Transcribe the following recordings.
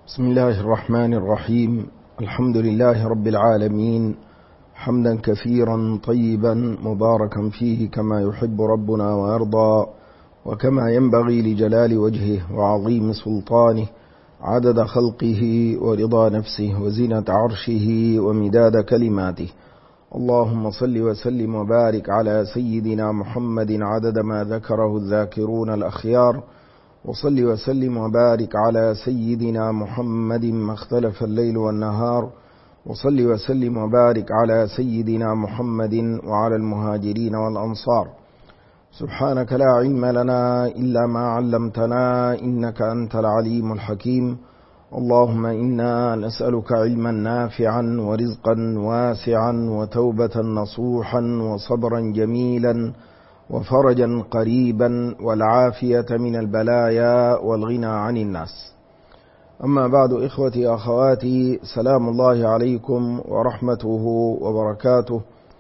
بسم الله الرحمن الرحيم. الحمد لله رب العالمين، حمدا كثيرا طيبا مباركا فيه كما يحب ربنا ويرضى، وكما ينبغي لجلال وجهه وعظيم سلطانه، عدد خلقه ورضا نفسه وزنة عرشه ومداد كلماته. اللهم صل وسلم وبارك على سيدنا محمد عدد ما ذكره الذاكرون الأخيار، وصل وسلم وبارك على سيدنا محمد ما اختلف الليل والنهار، وصل وسلم وبارك على سيدنا محمد وعلى المهاجرين والأنصار. سبحانك لا علم لنا إلا ما علمتنا إنك أنت العليم الحكيم. اللهم إنا نسألك علما نافعا ورزقا واسعا وتوبة نصوحا وصبرا جميلا وفرجا قريبا والعافية من البلايا والغنى عن الناس. أما بعد، إخوتي أخواتي، سلام الله عليكم ورحمته وبركاته،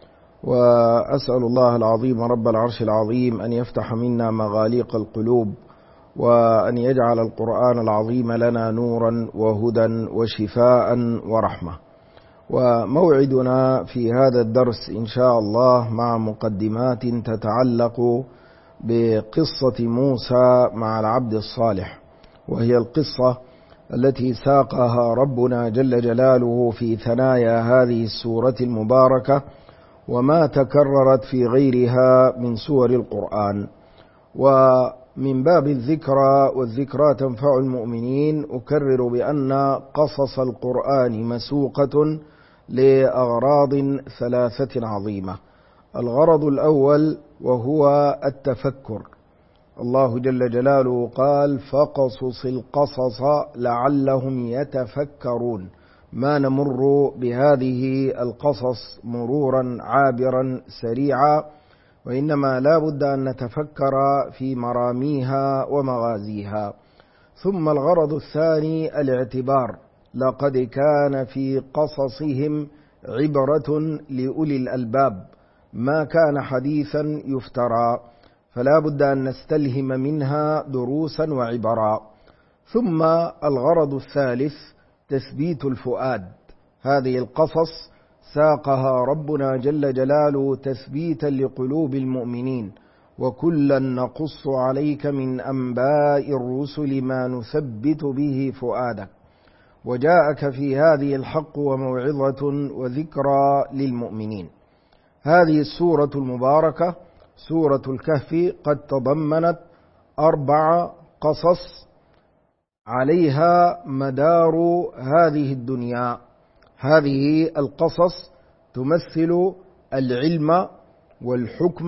وأسأل الله العظيم رب العرش العظيم أن يفتح منا مغاليق القلوب، وأن يجعل القرآن العظيم لنا نورا وهدى وشفاء ورحمة. وموعدنا في هذا الدرس إن شاء الله مع مقدمات تتعلق بقصة موسى مع العبد الصالح، وهي القصة التي ساقها ربنا جل جلاله في ثنايا هذه السورة المباركة، وما تكررت في غيرها من سور القرآن. ومن باب الذكرى، والذكرى تنفع المؤمنين، أكرر بأن قصص القرآن مسوقة لأغراض ثلاثة عظيمة. الغرض الأول وهو التفكر. الله جل جلاله قال: فقصص القصص لعلهم يتفكرون. ما نمر بهذه القصص مرورا عابرا سريعا، وإنما لا بد أن نتفكر في مراميها ومغازيها. ثم الغرض الثاني الاعتبار. لقد كان في قصصهم عبرة لأولي الألباب، ما كان حديثا يفترى، فلا بد أن نستلهم منها دروسا وعبرا. ثم الغرض الثالث تثبيت الفؤاد. هذه القصص ساقها ربنا جل جلاله تثبيتا لقلوب المؤمنين: وكلا نقص عليك من أنباء الرسل ما نثبت به فؤادك. وجاءك في هذه الحق وموعظة وذكرى للمؤمنين. هذه السورة المباركة سورة الكهف قد تضمنت 4 قصص عليها مدار هذه الدنيا. هذه القصص تمثل العلم والحكم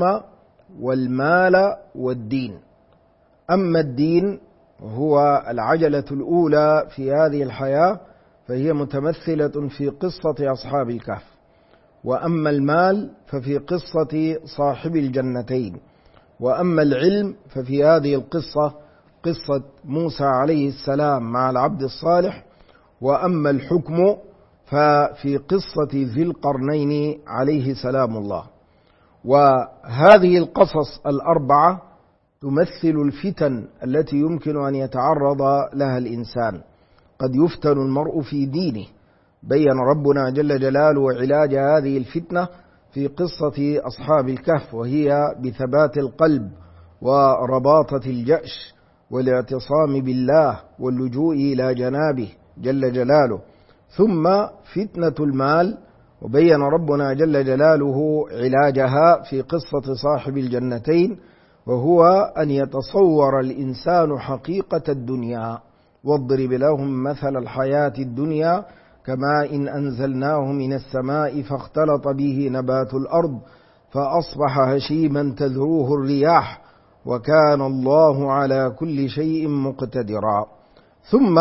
والمال والدين. أما الدين هو العجلة الأولى في هذه الحياة، فهي متمثلة في قصة أصحاب الكهف. وأما المال ففي قصة صاحب الجنتين. وأما العلم ففي هذه القصة قصة موسى عليه السلام مع العبد الصالح. وأما الحكم ففي قصة ذي القرنين عليه سلام الله. وهذه القصص 4 تمثل الفتن التي يمكن أن يتعرض لها الإنسان. قد يفتن المرء في دينه. بين ربنا جل جلاله علاج هذه الفتنة في قصة أصحاب الكهف، وهي بثبات القلب ورباطة الجأش والاعتصام بالله واللجوء إلى جنابه جل جلاله. ثم فتنة المال، وبين ربنا جل جلاله علاجها في قصة صاحب الجنتين، وهو أن يتصور الإنسان حقيقة الدنيا. واضرب لهم مثل الحياة الدنيا كماء إن أنزلناه من السماء فاختلط به نبات الأرض فأصبح هشيما تذروه الرياح وكان الله على كل شيء مقتدرا. ثم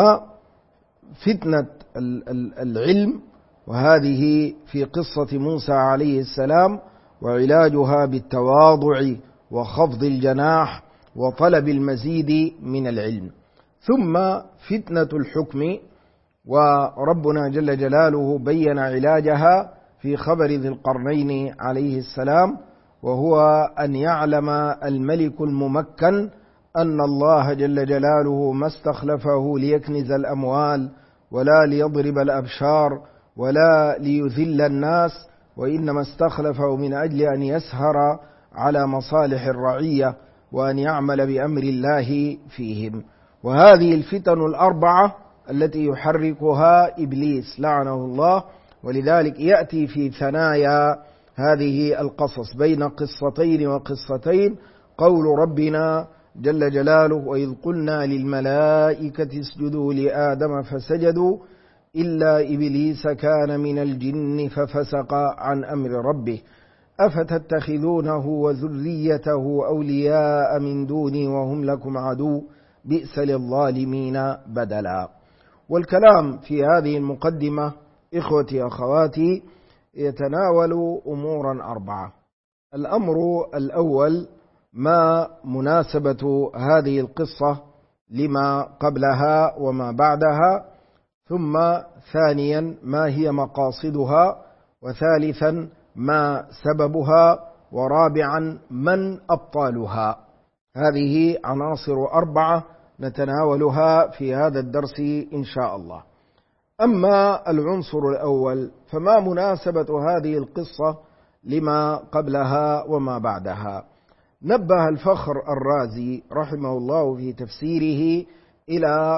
فتنة العلم، وهذه في قصة موسى عليه السلام، وعلاجها بالتواضع وخفض الجناح وطلب المزيد من العلم. ثم فتنة الحكم، وربنا جل جلاله بين علاجها في خبر ذي القرنين عليه السلام، وهو أن يعلم الملك الممكن أن الله جل جلاله ما استخلفه ليكنز الأموال ولا ليضرب الأبشار ولا ليذل الناس، وإنما استخلفه من أجل أن يسهر على مصالح الرعية وأن يعمل بأمر الله فيهم. وهذه الفتن الأربعة التي يحركها إبليس لعنه الله، ولذلك يأتي في ثنايا هذه القصص بين قصتين وقصتين قول ربنا جل جلاله: وإذ قلنا للملائكة اسجدوا لآدم فسجدوا إلا إبليس كان من الجن ففسق عن أمر ربه أفتتخذونه وذريته أولياء من دوني وهم لكم عدو بئس للظالمين بدلا. والكلام في هذه المقدمة إخوتي أخواتي يتناول أمورا أربعة. الأمر الأول ما مناسبة هذه القصة لما قبلها وما بعدها، ثم ثانيا ما هي مقاصدها، وثالثا ما سببها، ورابعا من أبطالها. هذه عناصر أربعة نتناولها في هذا الدرس إن شاء الله. أما العنصر الأول فما مناسبة هذه القصة لما قبلها وما بعدها؟ نبه الفخر الرازي رحمه الله في تفسيره إلى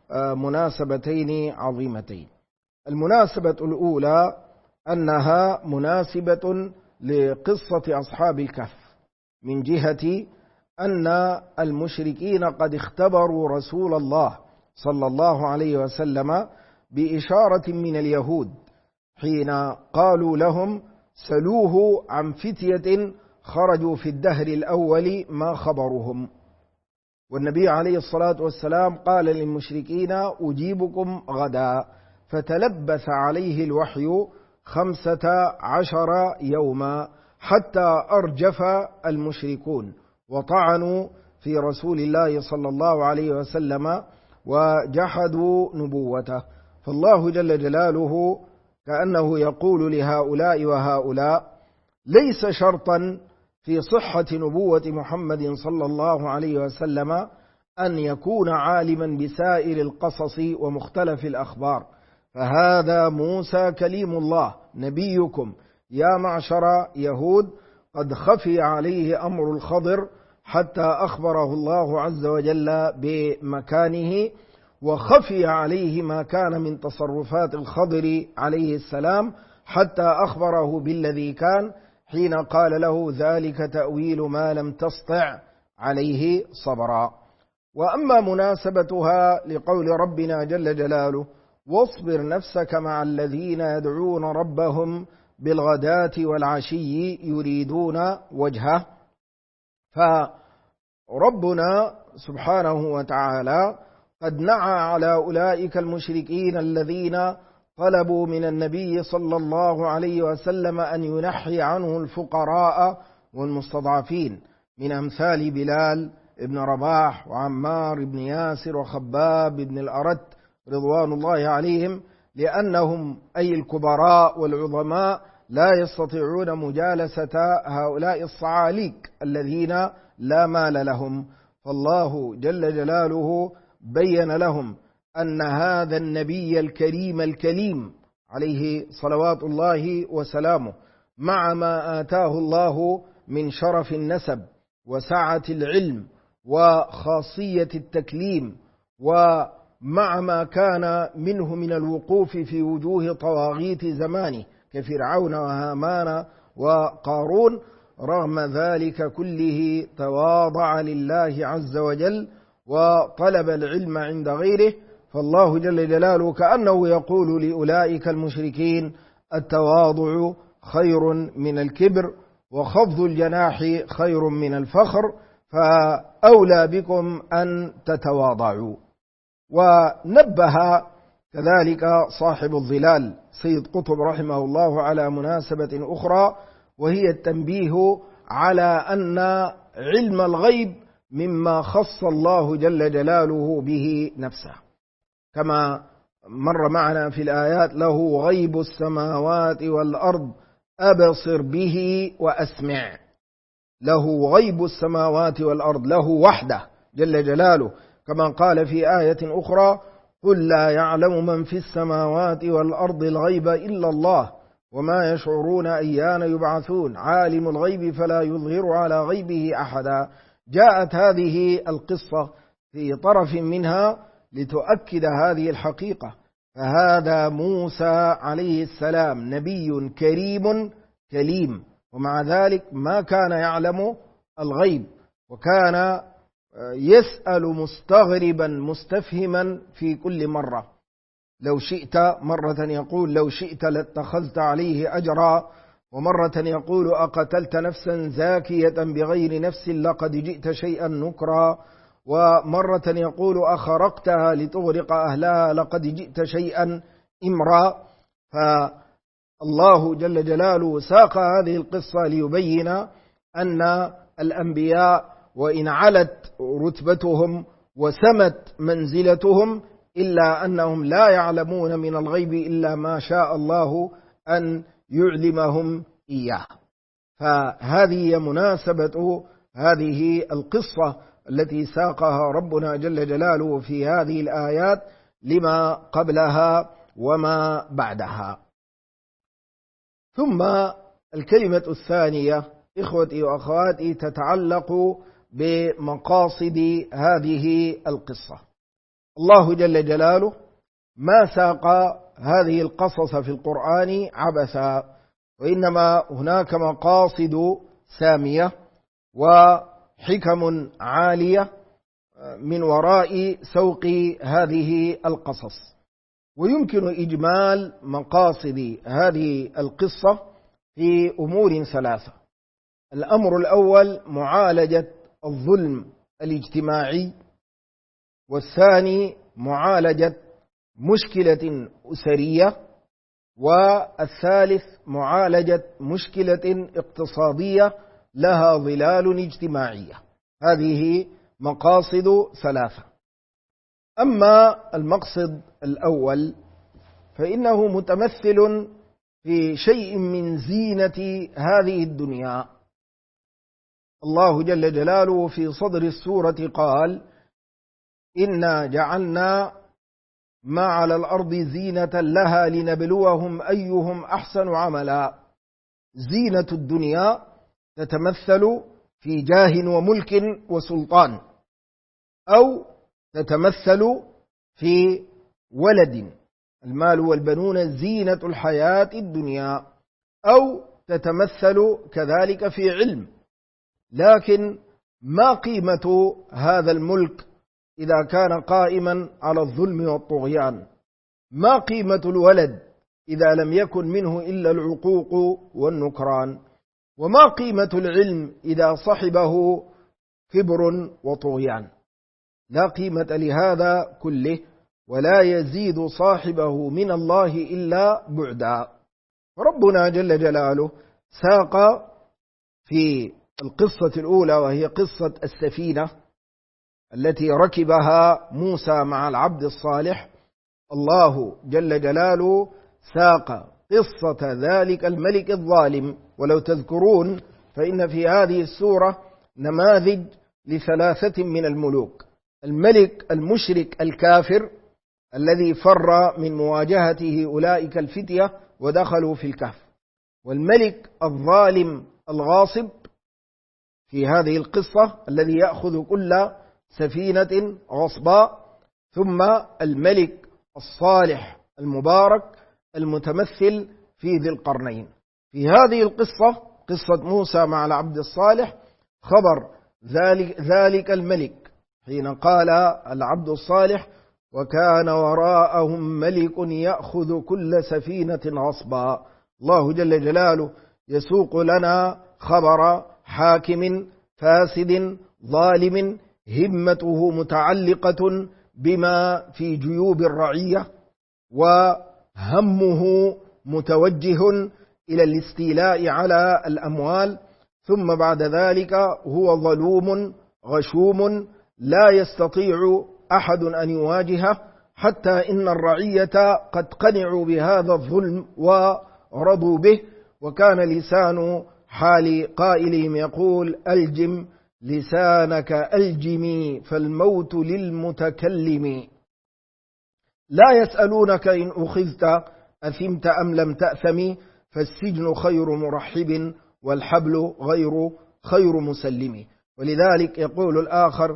مناسبتين عظيمتين. المناسبة الأولى أنها مناسبة لقصة أصحاب الكهف، من جهة أن المشركين قد اختبروا رسول الله صلى الله عليه وسلم بإشارة من اليهود حين قالوا لهم: سلوه عن فتية خرجوا في الدهر الأول ما خبرهم. والنبي عليه الصلاة والسلام قال للمشركين: أجيبكم غدا، فتلبث عليه الوحي 15 يوما حتى أرجف المشركون وطعنوا في رسول الله صلى الله عليه وسلم وجحدوا نبوته. فالله جل جلاله كأنه يقول لهؤلاء وهؤلاء: ليس شرطا في صحة نبوة محمد صلى الله عليه وسلم أن يكون عالما بسائر القصص ومختلف الأخبار، فهذا موسى كليم الله نبيكم يا معشر يهود، قد خفي عليه أمر الخضر حتى أخبره الله عز وجل بمكانه، وخفي عليه ما كان من تصرفات الخضر عليه السلام حتى أخبره بالذي كان حين قال له: ذلك تأويل ما لم تسطع عليه صبرا. وأما مناسبتها لقول ربنا جل جلاله: واصبر نفسك مع الذين يدعون ربهم بالغداة والعشي يريدون وجهه، فربنا سبحانه وتعالى قد نعى على أولئك المشركين الذين طلبوا من النبي صلى الله عليه وسلم أن ينحي عنه الفقراء والمستضعفين من أمثال بلال ابن رباح وعمار بن ياسر وخباب بن الأرت رضوان الله عليهم، لأنهم أي الكبراء والعظماء لا يستطيعون مجالسة هؤلاء الصعاليك الذين لا مال لهم. فالله جل جلاله بين لهم أن هذا النبي الكريم عليه صلوات الله وسلامه، مع ما آتاه الله من شرف النسب وسعة العلم وخاصية التكليم، ومع ما كان منه من الوقوف في وجوه طواغيت زمانه كفرعون وهامان وقارون، رغم ذلك كله تواضع لله عز وجل وطلب العلم عند غيره. فالله جل جلاله كأنه يقول لأولئك المشركين: التواضع خير من الكبر، وخفض الجناح خير من الفخر، فأولى بكم أن تتواضعوا. ونبه كذلك صاحب الظلال سيد قطب رحمه الله على مناسبة أخرى، وهي التنبيه على أن علم الغيب مما خص الله جل جلاله به نفسه، كما مر معنا في الآيات: له غيب السماوات والأرض أبصر به وأسمع. له غيب السماوات والأرض، له وحده جل جلاله، كما قال في آية أخرى: قل لا يعلم من في السماوات والأرض الغيب إلا الله وما يشعرون أيان يبعثون عالم الغيب فلا يظهر على غيبه أحدا. جاءت هذه القصة في طرف منها لتؤكد هذه الحقيقة. فهذا موسى عليه السلام نبي كريم كليم، ومع ذلك ما كان يعلم الغيب، وكان يسأل مستغربا مستفهما في كل مرة. لو شئت، مرة يقول لو شئت لاتخذت عليه أجرا، ومرة يقول أقتلت نفسا زاكية بغير نفس لقد جئت شيئا نكرا، ومرة يقول أخرقتها لتغرق أهلها لقد جئت شيئا إمرا. فالله جل جلاله ساق هذه القصة ليبين أن الأنبياء وإن علت رتبتهم وسمت منزلتهم إلا أنهم لا يعلمون من الغيب إلا ما شاء الله أن يعلمهم إياه. فهذه مناسبة هذه القصة التي ساقها ربنا جل جلاله في هذه الآيات لما قبلها وما بعدها. ثم الكلمة الثانية إخوتي وأخواتي تتعلق بمقاصد هذه القصة. الله جل جلاله ما ساق هذه القصص في القرآن عبثا، وإنما هناك مقاصد سامية وحكم عالية من وراء سوق هذه القصص. ويمكن إجمال مقاصد هذه القصة في أمور ثلاثة. الأمر الأول معالجة الظلم الاجتماعي، والثاني معالجة مشكلة أسرية، والثالث معالجة مشكلة اقتصادية لها ظلال اجتماعية. هذه مقاصد ثلاثة. أما المقصد الأول فإنه متمثل في شيء من زينة هذه الدنيا. الله جل جلاله في صدر السورة قال: إنا جعلنا ما على الأرض زينة لها لنبلوهم أيهم أحسن عملا. زينة الدنيا تتمثل في جاه وملك وسلطان، أو تتمثل في ولد، المال والبنون زينة الحياة الدنيا، أو تتمثل كذلك في علم. لكن ما قيمة هذا الملك إذا كان قائما على الظلم والطغيان؟ ما قيمة الولد إذا لم يكن منه إلا العقوق والنكران؟ وما قيمة العلم إذا صحبه كبر وطغيان؟ لا قيمة لهذا كله، ولا يزيد صاحبه من الله إلا بعدا. ربنا جل جلاله ساق في القصة الأولى، وهي قصة السفينة التي ركبها موسى مع العبد الصالح، الله جل جلاله ساق قصة ذلك الملك الظالم. ولو تذكرون فإن في هذه السورة نماذج لثلاثة من الملوك: الملك المشرك الكافر الذي فر من مواجهته أولئك الفتية ودخلوا في الكهف، والملك الظالم الغاصب في هذه القصة الذي يأخذ كل سفينة غصبا، ثم الملك الصالح المبارك المتمثل في ذي القرنين. في هذه القصة، قصة موسى مع العبد الصالح، خبر ذلك الملك حين قال العبد الصالح: وكان وراءهم ملك يأخذ كل سفينة غصبا. الله جل جلاله يسوق لنا خبر حاكم فاسد ظالم همته متعلقة بما في جيوب الرعية، وهمه متوجه إلى الاستيلاء على الأموال، ثم بعد ذلك هو ظلوم غشوم لا يستطيع أحد أن يواجهه، حتى إن الرعية قد قنعوا بهذا الظلم ورضوا به. وكان لسان حال قائلهم يقول: ألجم لسانك ألجمي فالموت للمتكلم. لا يسألونك إن أخذت أثمت أم لم تأثم فالسجن خير مرحب والحبل خير مسلم. ولذلك يقول الآخر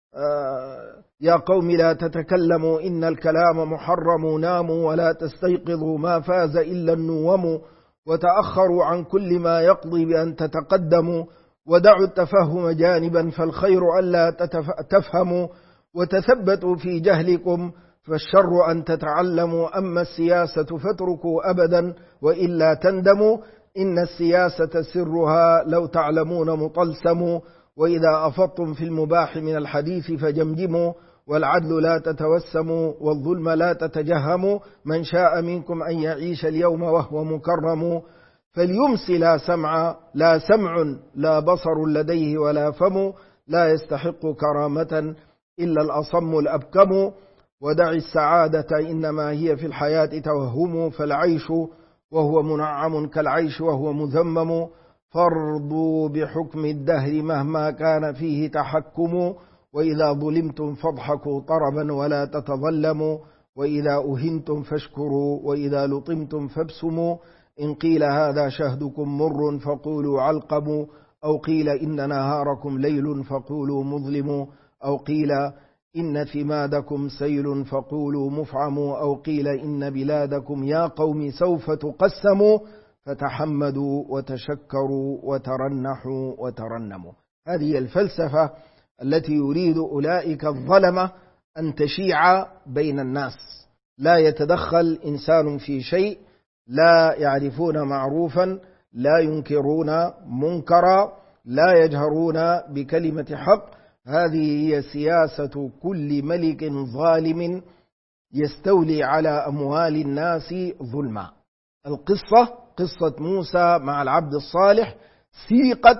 يا قوم لا تتكلموا إن الكلام محرم، ناموا ولا تستيقظوا ما فاز إلا النوم، وتأخروا عن كل ما يقضي بأن تتقدموا، ودعوا التفهم جانبا فالخير ألا تفهموا، وتثبتوا في جهلكم فالشر أن تتعلموا، أما السياسة فاتركوا أبدا وإلا تندموا، إن السياسة سرها لو تعلمون مطلسم، وإذا أفضتم في المباح من الحديث فجمجموا، والعدل لا تتوسموا والظلم لا تتجهموا، من شاء منكم أن يعيش اليوم وهو مكرم، فليمس لا سمع لا بصر لديه ولا فم، لا يستحق كرامة إلا الأصم الأبكم، ودع السعادة إنما هي في الحياة توهم، فالعيش وهو منعم كالعيش وهو مذمم، فارضوا بحكم الدهر مهما كان فيه تحكم، وإذا ظلمتم فاضحكوا طربا ولا تتظلموا، وإذا أهنتم فاشكروا وإذا لطمتم فابسموا، إن قيل هذا شهدكم مر فقولوا علقم، أو قيل إن نهاركم ليل فقولوا مظلم، أو قيل إن ثمادكم سيل فقولوا مفعم، أو قيل إن بلادكم يا قوم سوف تقسموا، فتحمدوا وتشكروا وترنحوا وترنموا. هذه الفلسفة التي يريد أولئك الظلمة أن تشيع بين الناس، لا يتدخل إنسان في شيء، لا يعرفون معروفا، لا ينكرون منكرا، لا يجهرون بكلمة حق. هذه هي سياسة كل ملك ظالم يستولي على أموال الناس ظلما. القصة قصة موسى مع العبد الصالح سيقت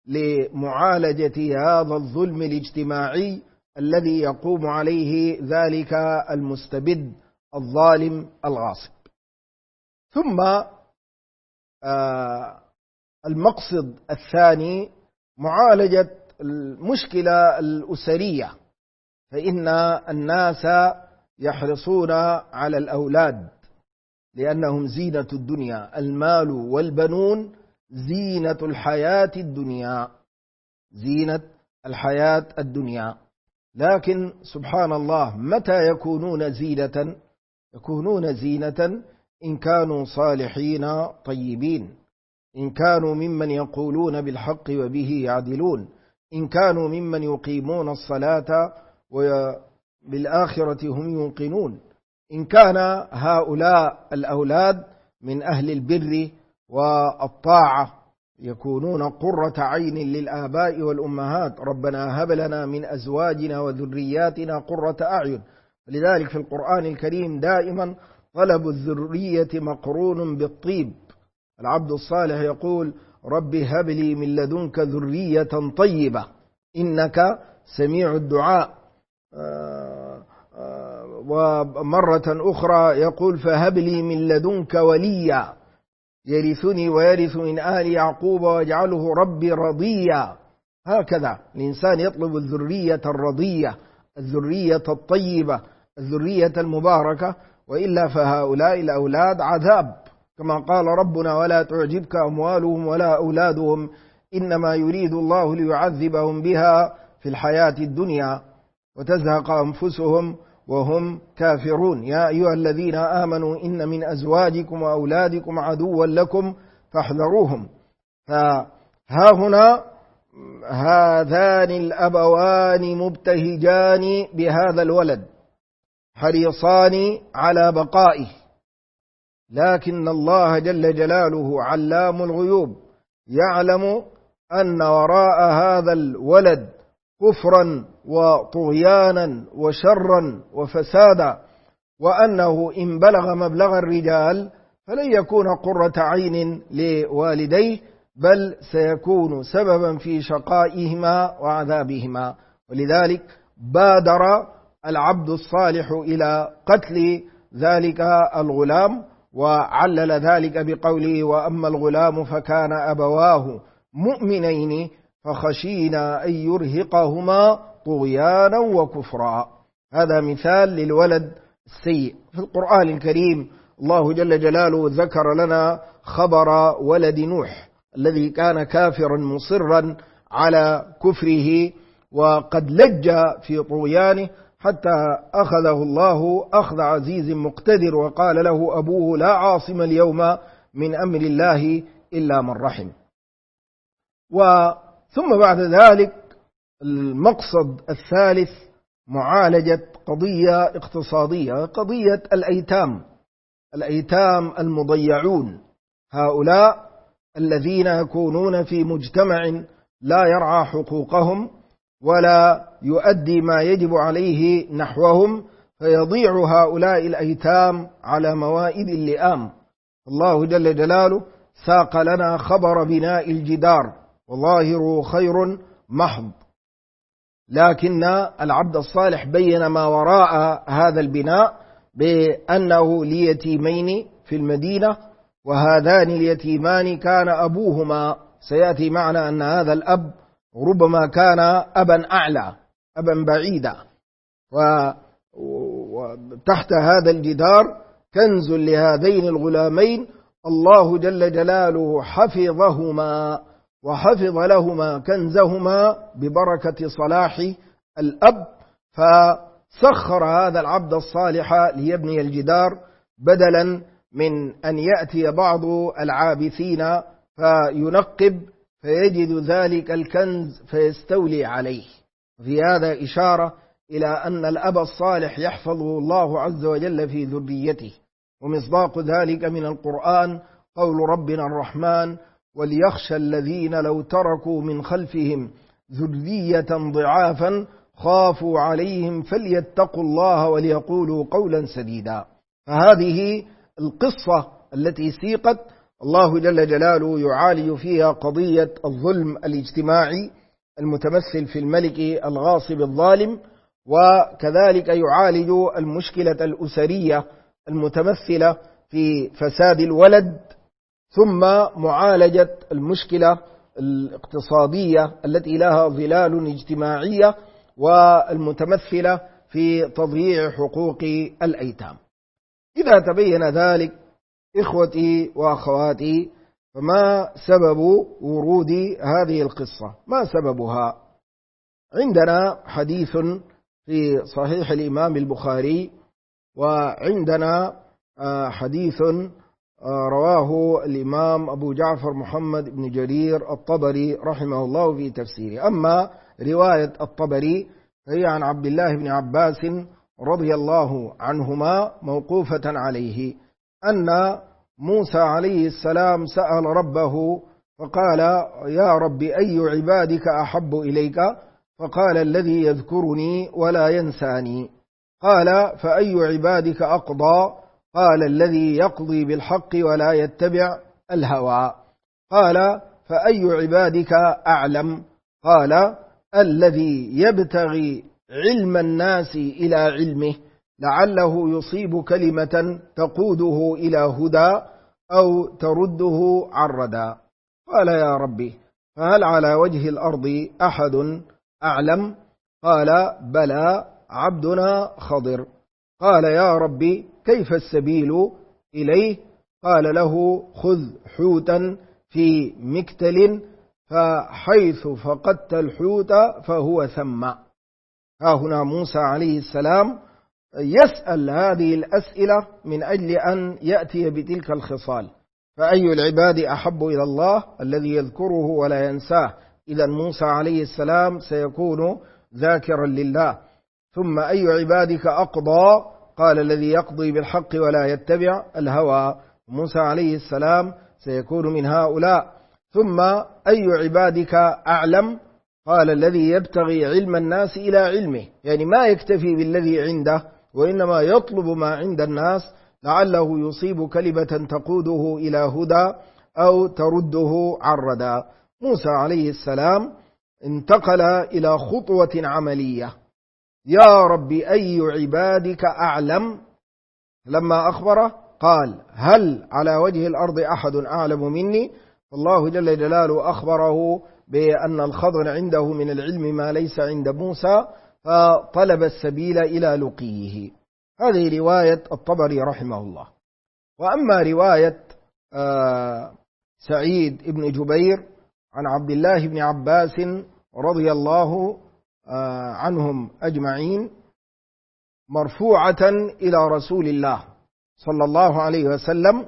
لمعالجة هذا الظلم الاجتماعي الذي يقوم عليه ذلك المستبد الظالم الغاصب. ثم المقصد الثاني معالجة المشكلة الأسرية، فإن الناس يحرصون على الأولاد لأنهم زينة الدنيا، المال والبنون زينة الحياة الدنيا، زينة الحياة الدنيا. لكن سبحان الله متى يكونون زينة؟ يكونون زينة إن كانوا صالحين طيبين، إن كانوا ممن يقولون بالحق وبه يعدلون، إن كانوا ممن يقيمون الصلاة وبالآخرة هم يوقنون، إن كان هؤلاء الأولاد من أهل البر والطاعة يكونون قرة عين للآباء والأمهات، ربنا هب لنا من أزواجنا وذرياتنا قرة أعين. لذلك في القرآن الكريم دائما طلب الذرية مقرون بالطيب. العبد الصالح يقول رب هب لي من لدنك ذرية طيبة إنك سميع الدعاء. ومرة أخرى يقول فهب لي من لدنك وليا يرثني ويرث من آل يعقوب واجعله ربي رضيا. هكذا الإنسان يطلب الذرية الرضية، الذرية الطيبة، الذرية المباركة، وإلا فهؤلاء الأولاد عذاب، كما قال ربنا ولا تعجبك أموالهم ولا أولادهم إنما يريد الله ليعذبهم بها في الحياة الدنيا وتزهق أنفسهم وهم كافرون. يا أيها الذين آمنوا إن من أزواجكم وأولادكم عدوا لكم فاحذروهم. فها هنا هذان الأبوان مبتهجان بهذا الولد حريصان على بقائه، لكن الله جل جلاله علام الغيوب يعلم أن وراء هذا الولد كفرا وطغيانا وشرا وفسادا، وأنه إن بلغ مبلغ الرجال فلن يكون قرة عين لوالديه، بل سيكون سببا في شقائهما وعذابهما. ولذلك بادر العبد الصالح إلى قتل ذلك الغلام، وعلل ذلك بقوله وأما الغلام فكان أبواه مؤمنين فخشينا أن يرهقهما طغيانا وكفرا. هذا مثال للولد السيء. في القرآن الكريم الله جل جلاله ذكر لنا خبر ولد نوح الذي كان كافرا مصرا على كفره، وقد لج في طغيانه حتى أخذه الله أخذ عزيز مقتدر، وقال له أبوه: لا عاصم اليوم من أمر الله إلا من رحم. ثم بعد ذلك المقصد الثالث معالجة قضية اقتصادية، قضية الأيتام المضيعون، هؤلاء الذين يكونون في مجتمع لا يرعى حقوقهم ولا يؤدي ما يجب عليه نحوهم، فيضيع هؤلاء الأيتام على موائد اللئام. الله جل جلاله ساق لنا خبر بناء الجدار وظاهره خير محض، لكن العبد الصالح بين ما وراء هذا البناء بأنه ليتيمين في المدينة، وهذان اليتيمان كان أبوهما، سيأتي معنا أن هذا الأب ربما كان أبا أعلى، أبا بعيدا، وتحت هذا الجدار كنز لهذين الغلامين، الله جل جلاله حفظهما وحفظ لهما كنزهما ببركة صلاح الأب، فسخر هذا العبد الصالح ليبني الجدار بدلا من أن يأتي بعض العابثين فينقب فيجد ذلك الكنز فيستولي عليه. في هذا إشارة إلى أن الأب الصالح يحفظه الله عز وجل في ذريته، ومصداق ذلك من القرآن قول ربنا الرحمن: وليخشى الذين لو تركوا من خلفهم ذرية ضعافا خافوا عليهم فليتقوا الله وليقولوا قولا سديدا. فهذه القصة التي سيقت الله جل جلاله يعالج فيها قضية الظلم الاجتماعي المتمثل في الملك الغاصب الظالم، وكذلك يعالج المشكلة الأسرية المتمثلة في فساد الولد، ثم معالجة المشكلة الاقتصادية التي لها ظلال اجتماعية والمتمثلة في تضييع حقوق الأيتام. إذا تبين ذلك إخوتي وأخواتي، فما سبب ورود هذه القصة؟ ما سببها؟ عندنا حديث في صحيح الإمام البخاري، وعندنا حديث رواه الإمام أبو جعفر محمد بن جرير الطبري رحمه الله في تفسيره. أما رواية الطبري فهي عن عبد الله بن عباس رضي الله عنهما موقوفة عليه أن موسى عليه السلام سأل ربه فقال: يا رب أي عبادك أحب إليك؟ فقال: الذي يذكرني ولا ينساني. قال: فأي عبادك أقضى؟ قال: الذي يقضي بالحق ولا يتبع الهوى. قال: فأي عبادك أعلم؟ قال: الذي يبتغي علم الناس إلى علمه لعله يصيب كلمة تقوده إلى هدى أو ترده عن ردى. قال: يا ربي فهل على وجه الأرض أحد أعلم؟ قال: بلى عبدنا خضر. قال: يا ربي كيف السبيل إليه؟ قال له: خذ حوتا في مكتل فحيث فقدت الحوت فهو ثم. ها هنا موسى عليه السلام يسأل هذه الأسئلة من أجل أن يأتي بتلك الخصال. فأي العباد أحب إلى الله؟ الذي يذكره ولا ينساه. إذا موسى عليه السلام سيكون ذاكرا لله. ثم أي عبادك أقضى؟ قال: الذي يقضي بالحق ولا يتبع الهوى. موسى عليه السلام سيكون من هؤلاء. ثم أي عبادك أعلم؟ قال: الذي يبتغي علم الناس إلى علمه، يعني ما يكتفي بالذي عنده وإنما يطلب ما عند الناس لعله يصيب كلمة تقوده إلى هدى أو ترده عن ردى. موسى عليه السلام انتقل إلى خطوة عملية: يا رب أي عبادك أعلم؟ لما أخبره قال: هل على وجه الأرض أحد أعلم مني؟ فالله جل جلاله أخبره بأن الخضر عنده من العلم ما ليس عند موسى، فطلب السبيل إلى لقيه. هذه رواية الطبري رحمه الله. وأما رواية سعيد بن جبير عن عبد الله بن عباس رضي الله عنهم أجمعين مرفوعة إلى رسول الله صلى الله عليه وسلم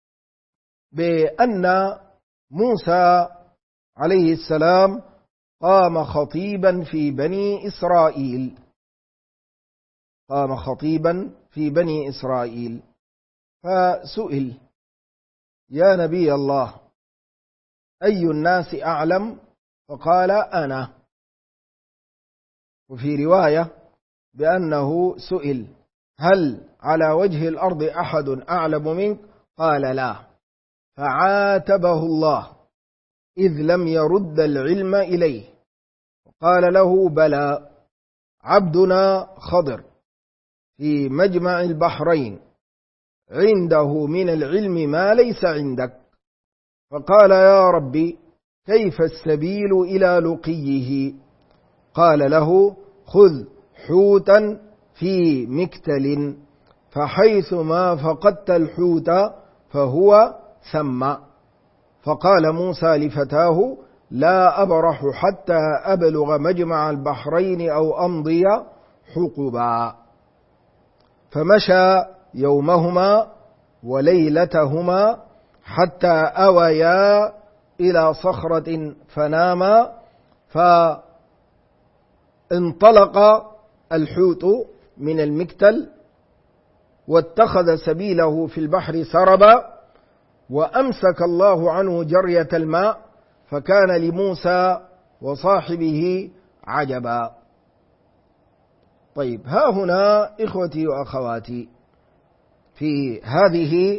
بأن موسى عليه السلام قام خطيبا في بني إسرائيل، قام خطيبا في بني إسرائيل، فسئل: يا نبي الله، أي الناس أعلم؟ فقال: أنا. وفي رواية بأنه سئل: هل على وجه الأرض أحد أعلم منك؟ قال: لا. فعاتبه الله إذ لم يرد العلم إليه، قال له: بلى، عبدنا خضر في مجمع البحرين عنده من العلم ما ليس عندك. فقال: يا ربي، كيف السبيل إلى لقيه؟ قال له: خذ حوتا في مكتل، فحيث ما فقدت الحوت فهو ثم. فقال موسى لفتاه: لا أبرح حتى أبلغ مجمع البحرين أو أمضي حقبا. فمشى يومهما وليلتهما حتى أويا إلى صخرة فناما، فانطلق الحوت من المكتل واتخذ سبيله في البحر سربا، وأمسك الله عنه جرية الماء، فكان لموسى وصاحبه عجبا. طيب، ها هنا إخوتي وأخواتي في هذه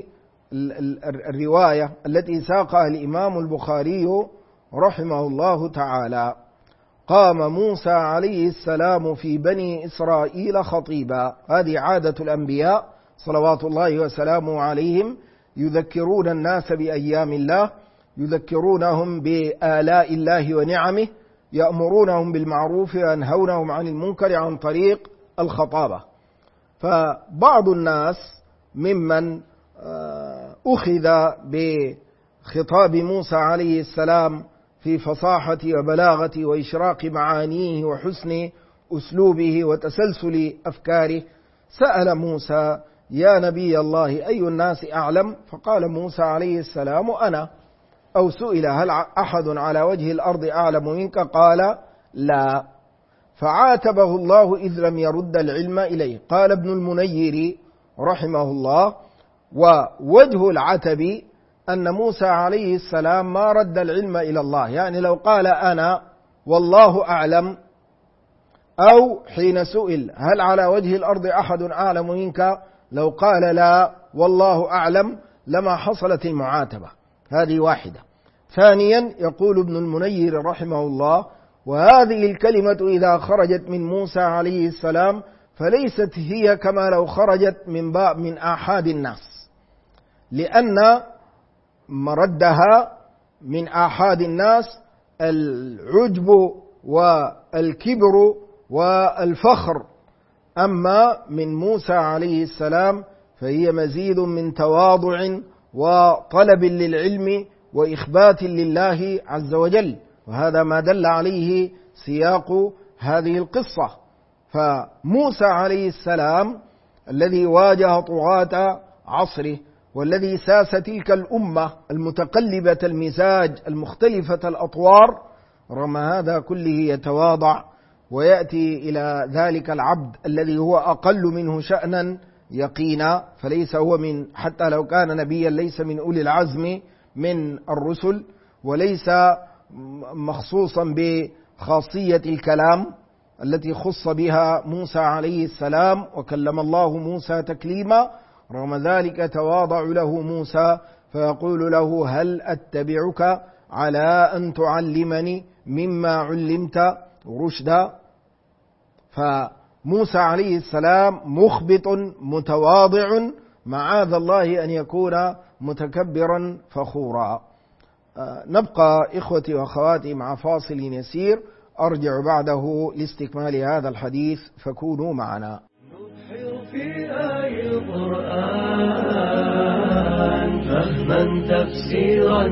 الرواية التي ساقها الإمام البخاري رحمه الله تعالى: قام موسى عليه السلام في بني إسرائيل خطيبا. هذه عادة الأنبياء صلوات الله وسلامه عليهم، يذكرون الناس بأيام الله، يذكرونهم بآلاء الله ونعمه، يأمرونهم بالمعروف وينهونهم عن المنكر عن طريق الخطابة. فبعض الناس ممن أخذ بخطاب موسى عليه السلام في فصاحة وبلاغة وإشراق معانيه وحسن أسلوبه وتسلسل أفكاره سأل موسى: يا نبي الله، أي الناس أعلم؟ فقال موسى عليه السلام: أنا. أو سئل: هل أحد على وجه الأرض أعلم منك؟ قال: لا. فعاتبه الله إذ لم يرد العلم إليه. قال ابن المنير رحمه الله: ووجه العتب أن موسى عليه السلام ما رد العلم إلى الله، يعني لو قال أنا والله أعلم، أو حين سئل هل على وجه الأرض أحد أعلم منك، لو قال لا والله أعلم، لما حصلت المعاتبة. هذه واحدة. ثانيا، يقول ابن المنير رحمه الله: وهذه الكلمة إذا خرجت من موسى عليه السلام فليست هي كما لو خرجت من آحاد الناس، لأن مردها من آحاد الناس العجب والكبر والفخر. أما من موسى عليه السلام فهي مزيد من تواضع وطلب للعلم وإخبات لله عز وجل، وهذا ما دل عليه سياق هذه القصة. فموسى عليه السلام الذي واجه طغاة عصره، والذي ساس تلك الأمة المتقلبة المزاج المختلفة الأطوار، رغم هذا كله يتواضع ويأتي إلى ذلك العبد الذي هو أقل منه شأنا يقينا، فليس هو حتى لو كان نبيا ليس من أولي العزم من الرسل، وليس مخصوصا بخاصية الكلام التي خص بها موسى عليه السلام، وكلم الله موسى تكليما. رغم ذلك تواضع له موسى فيقول له: هل أتبعك على أن تعلمني مما علمت رشدا؟ فموسى عليه السلام مخبط متواضع، معاذ الله أن يكون متكبرا فخورا. نبقى إخوتي وأخواتي مع فاصل يسير، أرجع بعده لاستكمال هذا الحديث، فكونوا معنا. علما تفسيرا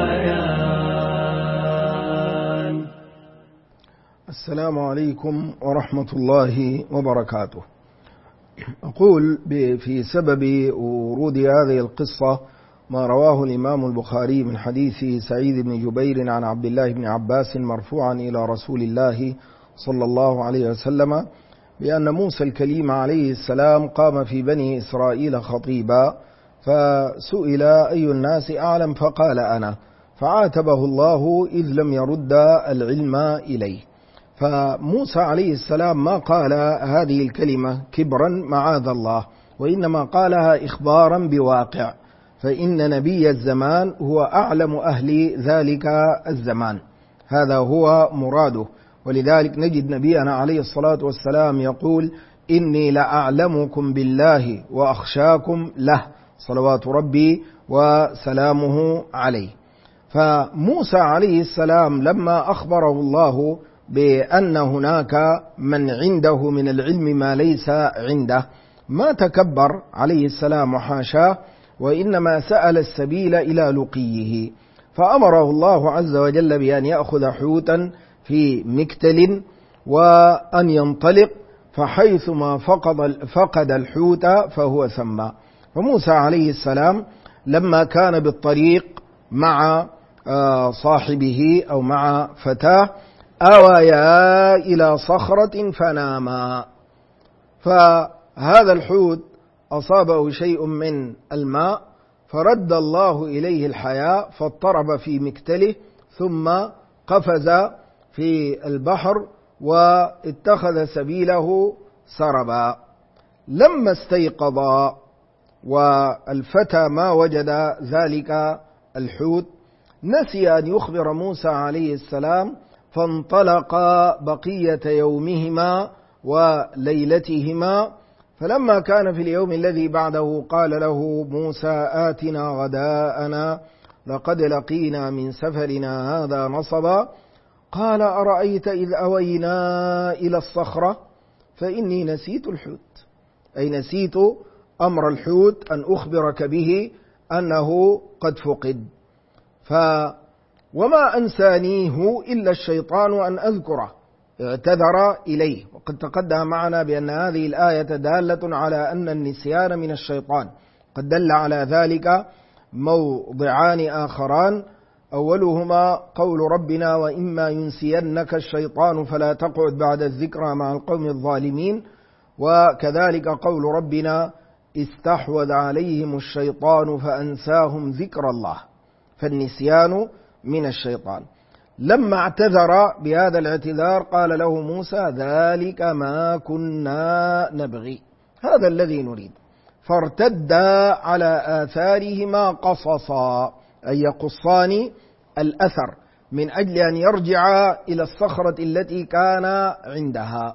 وبيان. السلام عليكم ورحمة الله وبركاته. أقول في سبب ورود هذه القصة ما رواه الإمام البخاري من حديث سعيد بن جبير عن عبد الله بن عباس مرفوعا إلى رسول الله صلى الله عليه وسلم بأن موسى الكليم عليه السلام قام في بني إسرائيل خطيبا، فسئل أي الناس أعلم فقال أنا، فعاتبه الله إذ لم يرد العلم إليه. فموسى عليه السلام ما قال هذه الكلمة كبرا معاذ الله، وإنما قالها إخبارا بواقع، فإن نبي الزمان هو أعلم أهل ذلك الزمان، هذا هو مراده. ولذلك نجد نبينا عليه الصلاة والسلام يقول إني لأعلمكم بالله وأخشاكم له صلوات ربي وسلامه عليه. فموسى عليه السلام لما أخبره الله بأن هناك من عنده من العلم ما ليس عنده ما تكبر عليه السلام وحاشاه، وإنما سأل السبيل إلى لقيه، فأمره الله عز وجل بأن يأخذ حوتا في مكتل وأن ينطلق، فحيثما فقد الحوت فهو ثم. فموسى عليه السلام لما كان بالطريق مع صاحبه أو مع فتاه آويا إلى صخرة فناما، فهذا الحوت أصابه شيء من الماء فرد الله إليه الحياة فاضطرب في مكتله، ثم قفز في البحر واتخذ سبيله سربا. لما استيقظ والفتى ما وجد ذلك الحوت نسي أن يخبر موسى عليه السلام، فانطلق بقية يومهما وليلتهما. فلما كان في اليوم الذي بعده قال له موسى آتنا غداءنا لقد لقينا من سفرنا هذا نصبا. قال أرأيت إذ أوينا إلى الصخرة فإني نسيت الحوت، أي نسيت أمر الحوت أن أخبرك به أنه قد فقد. وما أنسانيه إلا الشيطان أن أذكره، اعتذر إليه. وقد تقدم معنا بأن هذه الآية دالة على أن النسيان من الشيطان، قد دل على ذلك موضعان آخران، أولهما قول ربنا وإما ينسينك الشيطان فلا تقعد بعد الذكرى مع القوم الظالمين، وكذلك قول ربنا استحوذ عليهم الشيطان فأنساهم ذكر الله، فالنسيان من الشيطان. لما اعتذر بهذا الاعتذار قال له موسى ذلك ما كنا نبغي، هذا الذي نريد. فارتدا على آثارهما قصصا، أي يقصان الأثر من أجل أن يرجع إلى الصخرة التي كان عندها.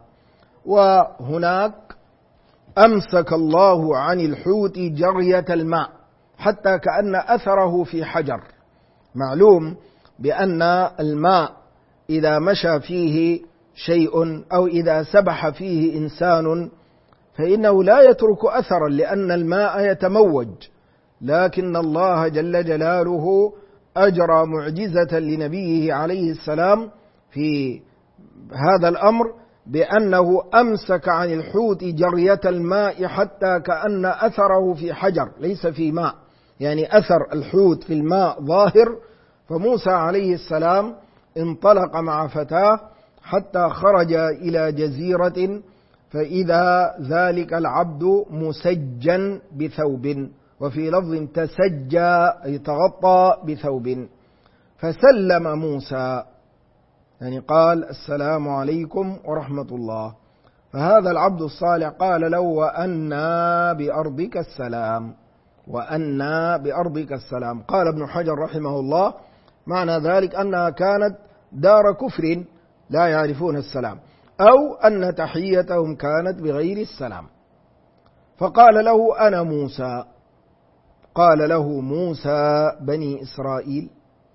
وهناك أمسك الله عن الحوت جرية الماء حتى كأن أثره في حجر. معلوم بأن الماء إذا مشى فيه شيء أو إذا سبح فيه إنسان فإنه لا يترك أثرا لأن الماء يتموج، لكن الله جل جلاله أجرى معجزة لنبيه عليه السلام في هذا الأمر بأنه أمسك عن الحوت جرية الماء حتى كأن أثره في حجر ليس في ماء، يعني أثر الحوت في الماء ظاهر. فموسى عليه السلام انطلق مع فتاه حتى خرج إلى جزيرة، فإذا ذلك العبد مسجى بثوب، وفي لفظ تسجى أي تغطى بثوب. فسلم موسى، يعني قال السلام عليكم ورحمة الله. فهذا العبد الصالح قال له وأنا بأرضك السلام، وأنا بأرضك السلام. قال ابن حجر رحمه الله معنى ذلك أنها كانت دار كفر لا يعرفون السلام، أو أن تحيتهم كانت بغير السلام. فقال له أنا موسى. قال له موسى بني إسرائيل،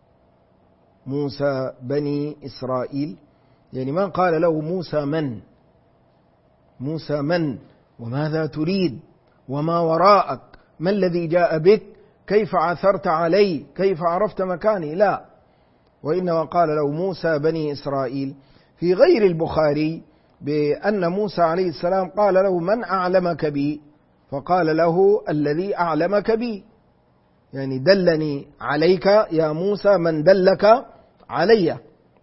موسى بني إسرائيل، يعني ما قال له موسى من، موسى من وماذا تريد وما وراءك، ما الذي جاء بك كيف عثرت علي، كيف عرفت مكاني، لا، وإنما قال له موسى بني إسرائيل. في غير البخاري بأن موسى عليه السلام قال له من أعلمك بي، فقال له الذي أعلمك بي، يعني دلني عليك يا موسى من دلك علي.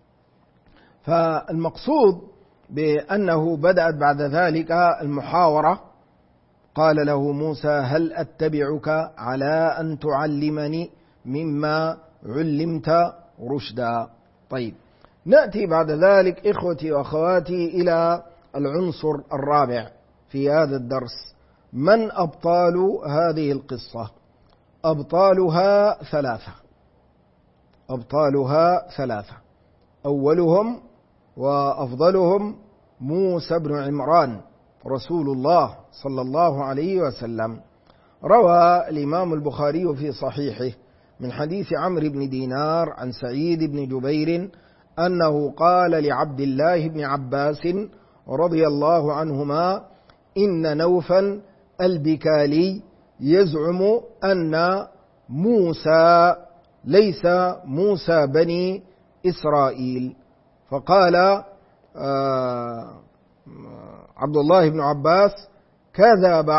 فالمقصود بأنه بدأت بعد ذلك المحاورة. قال له موسى هل أتبعك على أن تعلمني مما علمت رشدا. طيب، نأتي بعد ذلك إخوتي وأخواتي إلى العنصر الرابع في هذا الدرس. من أبطال هذه القصة؟ أبطالها ثلاثة. أولهم وأفضلهم موسى بن عمران رسول الله صلى الله عليه وسلم. روى الإمام البخاري في صحيحه من حديث عمرو بن دينار عن سعيد بن جبير أنه قال لعبد الله بن عباس رضي الله عنهما إن نوفا البكالي يزعم أن موسى ليس موسى بني إسرائيل. فقال عبد الله بن عباس كذب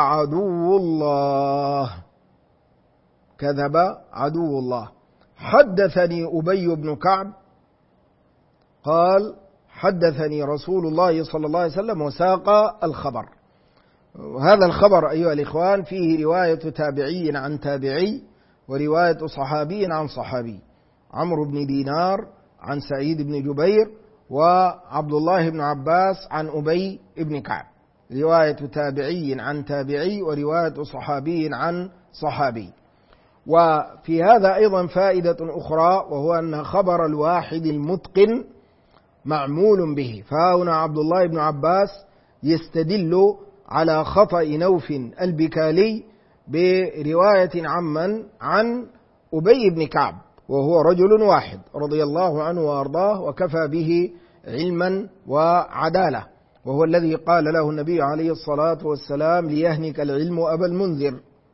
عدو الله. حدثني أبي بن كعب قال حدثني رسول الله صلى الله عليه وسلم وساق الخبر. هذا الخبر أيها الإخوان فيه رواية تابعي عن تابعي ورواية صحابي عن صحابي. عمرو بن دينار عن سعيد بن جبير وعبد الله بن عباس عن أبي بن كعب، رواية تابعي عن تابعي ورواية صحابي عن صحابي. وفي هذا أيضا فائدة أخرى، وهو أن خبر الواحد المتقن معمول به. فهنا عبد الله بن عباس يستدل على خطأ نوف البكالي برواية عن أبي بن كعب، وهو رجل واحد رضي الله عنه وأرضاه وكفى به علما وعدالة، وهو الذي قال له النبي عليه الصلاة والسلام ليهنك العلم أبا المنذر.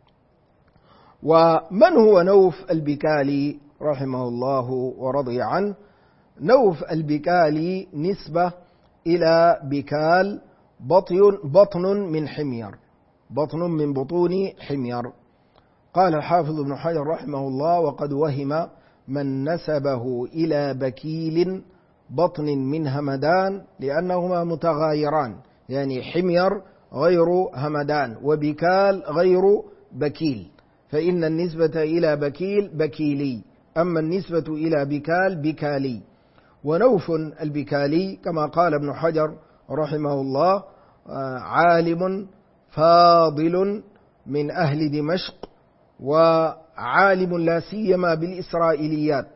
ومن هو نوف البكالي رحمه الله ورضي عنه؟ نوف البكالي نسبة إلى بكال بطن من حمير، بطن من بطون حمير. قال الحافظ ابن حجر رحمه الله وقد وهم من نسبه إلى بكيل بطن من همدان لأنهما متغايران، يعني حمير غير همدان وبكال غير بكيل، فإن النسبة إلى بكيل بكيلي، أما النسبة إلى بكال بكالي. ونوف البكالي كما قال ابن حجر رحمه الله عالم فاضل من أهل دمشق، وعالم لا سيما بالإسرائيليات،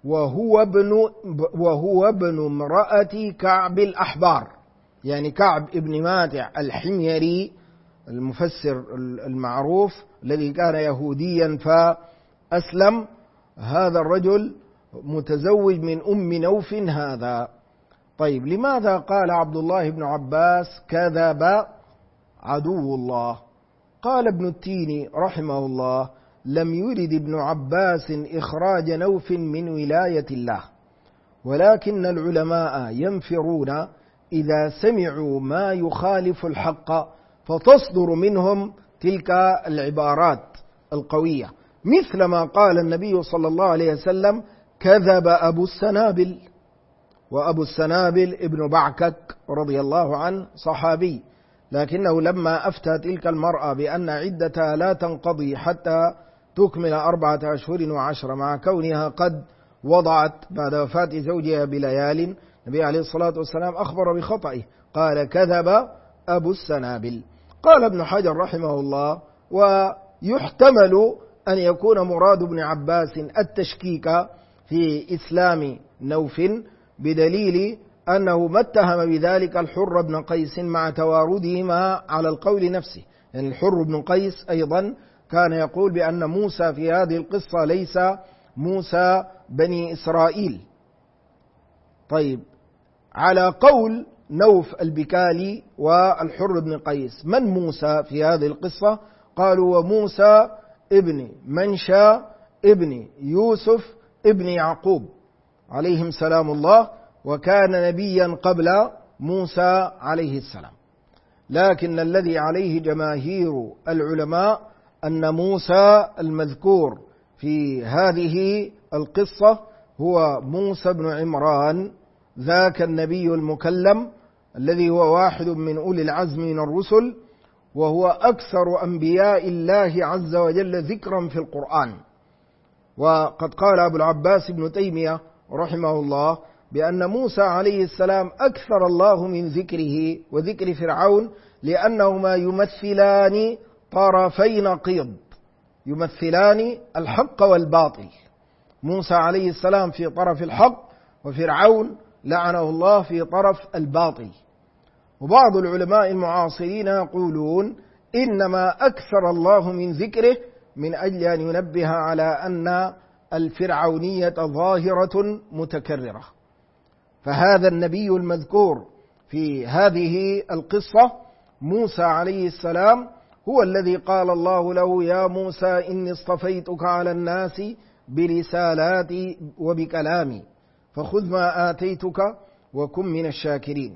وهو ابن امرأة كعب الأحبار، يعني كعب ابن ماتع الحميري المفسر المعروف الذي كان يهوديا فأسلم. هذا الرجل متزوج من أم نوف هذا. طيب، لماذا قال عبد الله بن عباس كذب عدو الله؟ قال ابن التيني رحمه الله لم يرد ابن عباس إخراج نوف من ولاية الله، ولكن العلماء ينفرون إذا سمعوا ما يخالف الحق فتصدر منهم تلك العبارات القوية، مثل ما قال النبي صلى الله عليه وسلم كذب أبو السنابل. وأبو السنابل ابن بعكك رضي الله عنه صحابي، لكنه لما أفتى تلك المرأة بأن عدتها لا تنقضي حتى تكمل 4 أشهر و10 مع كونها قد وضعت بعد وفاة زوجها بليال، النبي عليه الصلاة والسلام أخبر بخطئه، قال كذب أبو السنابل. قال ابن حجر رحمه الله ويحتمل أن يكون مراد ابن عباس التشكيك في إسلام نوف، بدليل أنه ما اتهم بذلك الحر بن قيس مع تواردهما على القول نفسه. يعني الحر بن قيس أيضا كان يقول بأن موسى في هذه القصة ليس موسى بني إسرائيل. طيب، على قول نوف البكالي والحر بن قيس، من موسى في هذه القصة؟ قالوا وموسى ابن منشى ابن يوسف ابن يعقوب عليهم سلام الله، وكان نبيا قبل موسى عليه السلام. لكن الذي عليه جماهير العلماء أن موسى المذكور في هذه القصة هو موسى بن عمران، ذاك النبي المكلم الذي هو واحد من أولي العزم من الرسل، وهو أكثر أنبياء الله عز وجل ذكرا في القرآن. وقد قال أبو العباس ابن تيمية رحمه الله بأن موسى عليه السلام أكثر الله من ذكره وذكر فرعون لأنهما يمثلان طرفي نقيض، يمثلان الحق والباطل. موسى عليه السلام في طرف الحق، وفرعون لعنه الله في طرف الباطل. وبعض العلماء المعاصرين يقولون إنما أكثر الله من ذكره من أجل أن ينبه على أن الفرعونية ظاهرة متكررة. فهذا النبي المذكور في هذه القصة موسى عليه السلام هو الذي قال الله له: يا موسى إني اصطفيتك على الناس برسالاتي وبكلامي فخذ ما آتيتك وكن من الشاكرين.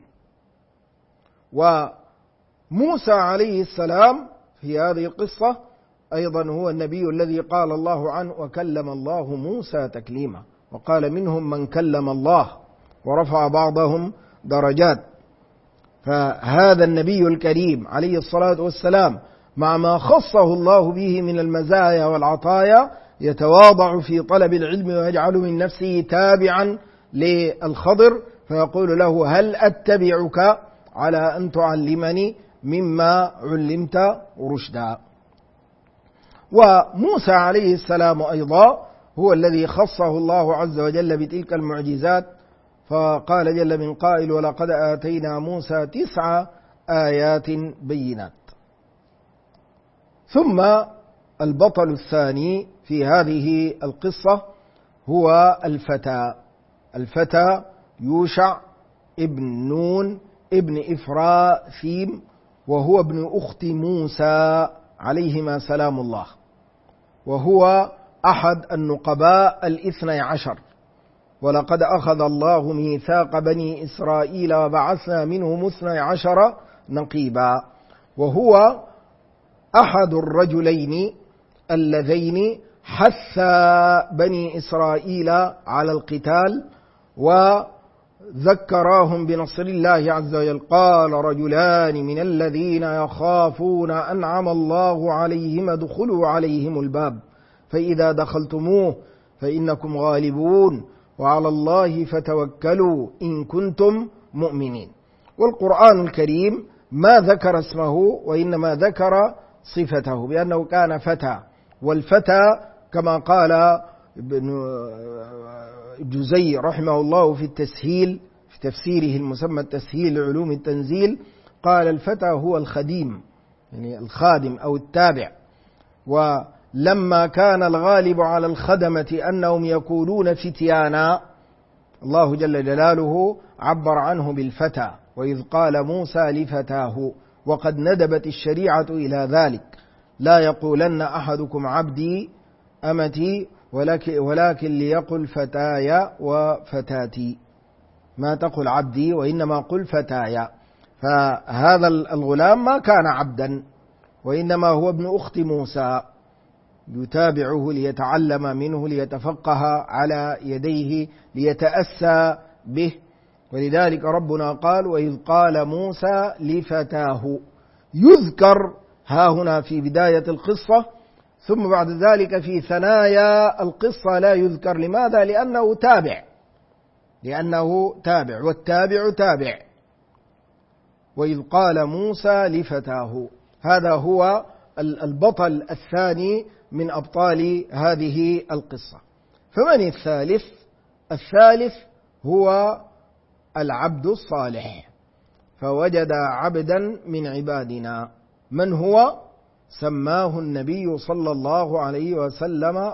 وموسى عليه السلام في هذه القصة أيضا هو النبي الذي قال الله عنه: وكلم الله موسى تكليما، وقال منهم من كلم الله ورفع بعضهم درجات. فهذا النبي الكريم عليه الصلاة والسلام مع ما خصه الله به من المزايا والعطايا يتواضع في طلب العلم ويجعل من نفسه تابعا للخضر، فيقول له: هل أتبعك على أن تعلمني مما علمت رشدا. وموسى عليه السلام أيضا هو الذي خصه الله عز وجل بتلك المعجزات، فقال جل من قائل: ولقد آتينا موسى 9 آيات بينات. ثم البطل الثاني في هذه القصة هو الفتى يوشع ابن نون ابن إفراثيم، وهو ابن أخت موسى عليهما سلام الله، وهو أحد النقباء 12. ولقد أخذ الله ميثاق بني إسرائيل وبعثنا منهم 12 نقيبا، وهو أحد الرجلين اللذين حثا بني إسرائيل على القتال وذكراهم بنصر الله عز وجل. قال رجلان من الذين يخافون أنعم الله عليهم ادخلوا عليهم الباب فإذا دخلتموه فإنكم غالبون وعلى الله فتوكلوا إن كنتم مؤمنين. والقرآن الكريم ما ذكر اسمه وإنما ذكر صفته بأنه كان فتى، والفتى كما قال ابن جزي رحمه الله في التسهيل في تفسيره المسمى التسهيل لعلوم التنزيل، قال: الفتى هو الخديم، يعني الخادم أو التابع. ولما كان الغالب على الخدمة أنهم يكونون فتيانا، الله جل جلاله عبر عنه بالفتى: وإذ قال موسى لفتاه. وقد ندبت الشريعة إلى ذلك: لا يقولن أحدكم عبدي أمتي ولكن ليقل فتاي وفتاتي، ما تقل عبدي وإنما قل فتاي. فهذا الغلام ما كان عبدا، وإنما هو ابن أخت موسى يتابعه ليتعلم منه ليتفقه على يديه ليتأسى به. ولذلك ربنا قال: وإذ قال موسى لفتاه. يذكر ها هنا في بداية القصة، ثم بعد ذلك في ثنايا القصة لا يذكر. لماذا؟ لأنه تابع والتابع تابع. وإذ قال موسى لفتاه، هذا هو البطل الثاني من أبطال هذه القصة. فمن الثالث؟ الثالث هو العبد الصالح. فوجد عبدا من عبادنا. من هو؟ سماه النبي صلى الله عليه وسلم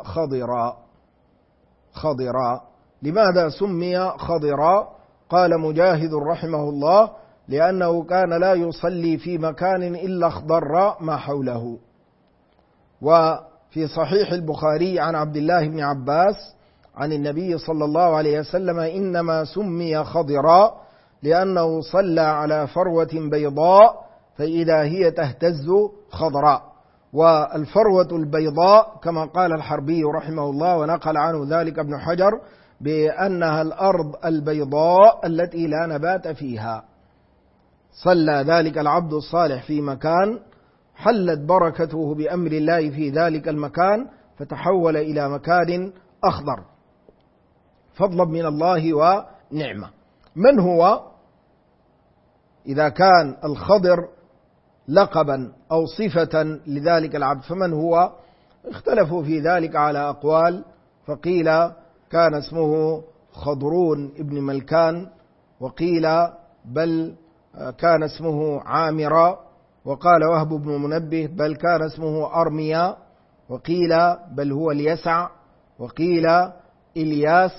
خضرا. لماذا سمي خضرا؟ قال مجاهد رحمه الله: لأنه كان لا يصلي في مكان إلا اخضر ما حوله. وفي في صحيح البخاري عن عبد الله بن عباس عن النبي صلى الله عليه وسلم: إنما سمي خضرا لأنه صلى على فروة بيضاء فإذا هي تهتز خضراء. والفروة البيضاء كما قال الحربي رحمه الله ونقل عنه ذلك ابن حجر بأنها الأرض البيضاء التي لا نبات فيها. صلى ذلك العبد الصالح في مكان حلت بركته بأمر الله في ذلك المكان فتحول إلى مكان أخضر فضلا من الله ونعمة. من هو؟ إذا كان الخضر لقبا أو صفة لذلك العبد فمن هو؟ اختلفوا في ذلك على أقوال، فقيل كان اسمه خضرون ابن ملكان، وقيل بل كان اسمه عامرا، وقال وهب بن منبه بل كان اسمه أرميا، وقيل بل هو اليسع، وقيل إلياس،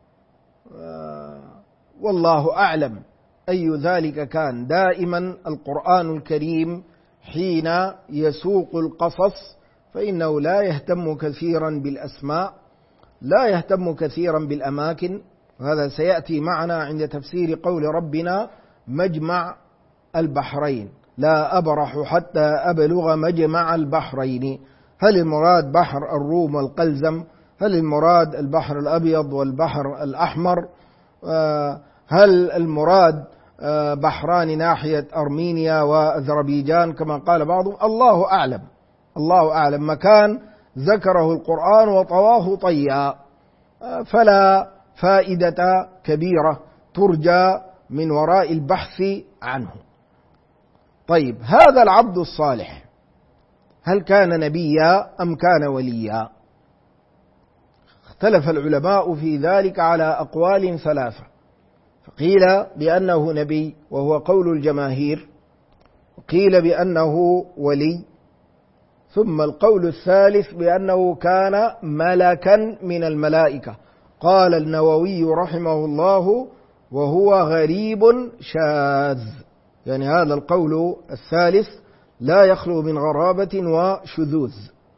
والله أعلم أي ذلك كان. دائما القرآن الكريم حين يسوق القصص فإنه لا يهتم كثيرا بالأسماء، لا يهتم كثيرا بالأماكن، وهذا سيأتي معنا عند تفسير قول ربنا مجمع البحرين: لا أبرح حتى أبلغ مجمع البحرين. هل المراد بحر الروم والقلزم؟ هل المراد البحر الأبيض والبحر الأحمر؟ هل المراد بحران ناحية أرمينيا وأذربيجان كما قال بعضهم؟ الله أعلم، الله أعلم. مكان ذكره القرآن وطواه طيا، فلا فائدة كبيرة ترجى من وراء البحث عنه. طيب، هذا العبد الصالح هل كان نبيا أم كان وليا؟ اختلف العلماء في ذلك على أقوال ثلاثة، فقيل بأنه نبي وهو قول الجماهير، وقيل بأنه ولي، ثم القول الثالث بأنه كان ملكا من الملائكة. قال النووي رحمه الله: وهو غريب شاذ، يعني هذا القول الثالث لا يخلو من غرابة وشذوذ.